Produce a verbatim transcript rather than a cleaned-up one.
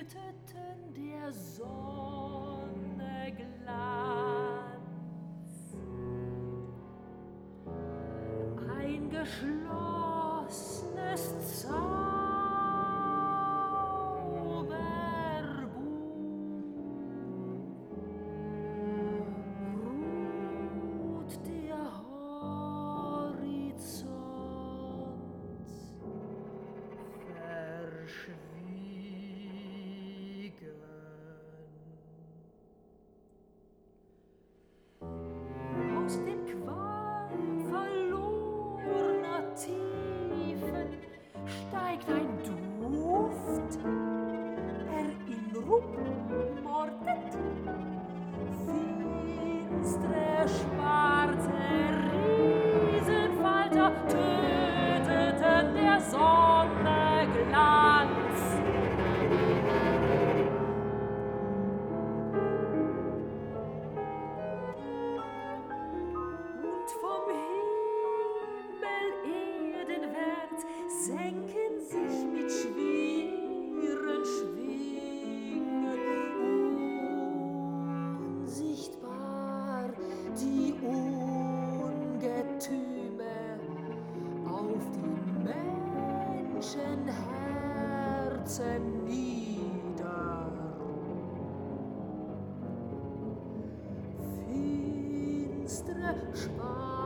töteten der Sonne Glanz. Ein geschlossenes Zauberbuch ruht der Horizont verschwiegen. Aus dem Qualm verlorner Tiefen steigt ein Duft, Erinnerung mordet, finstre, schwarze Riesenfalter töteten der Sonne Glanz. Und vom Himmel erdenwärts senken sich mit schweren Schwingen unsichtbar die Ungetüme auf die Menschenherzen nieder. Finstre, schwarze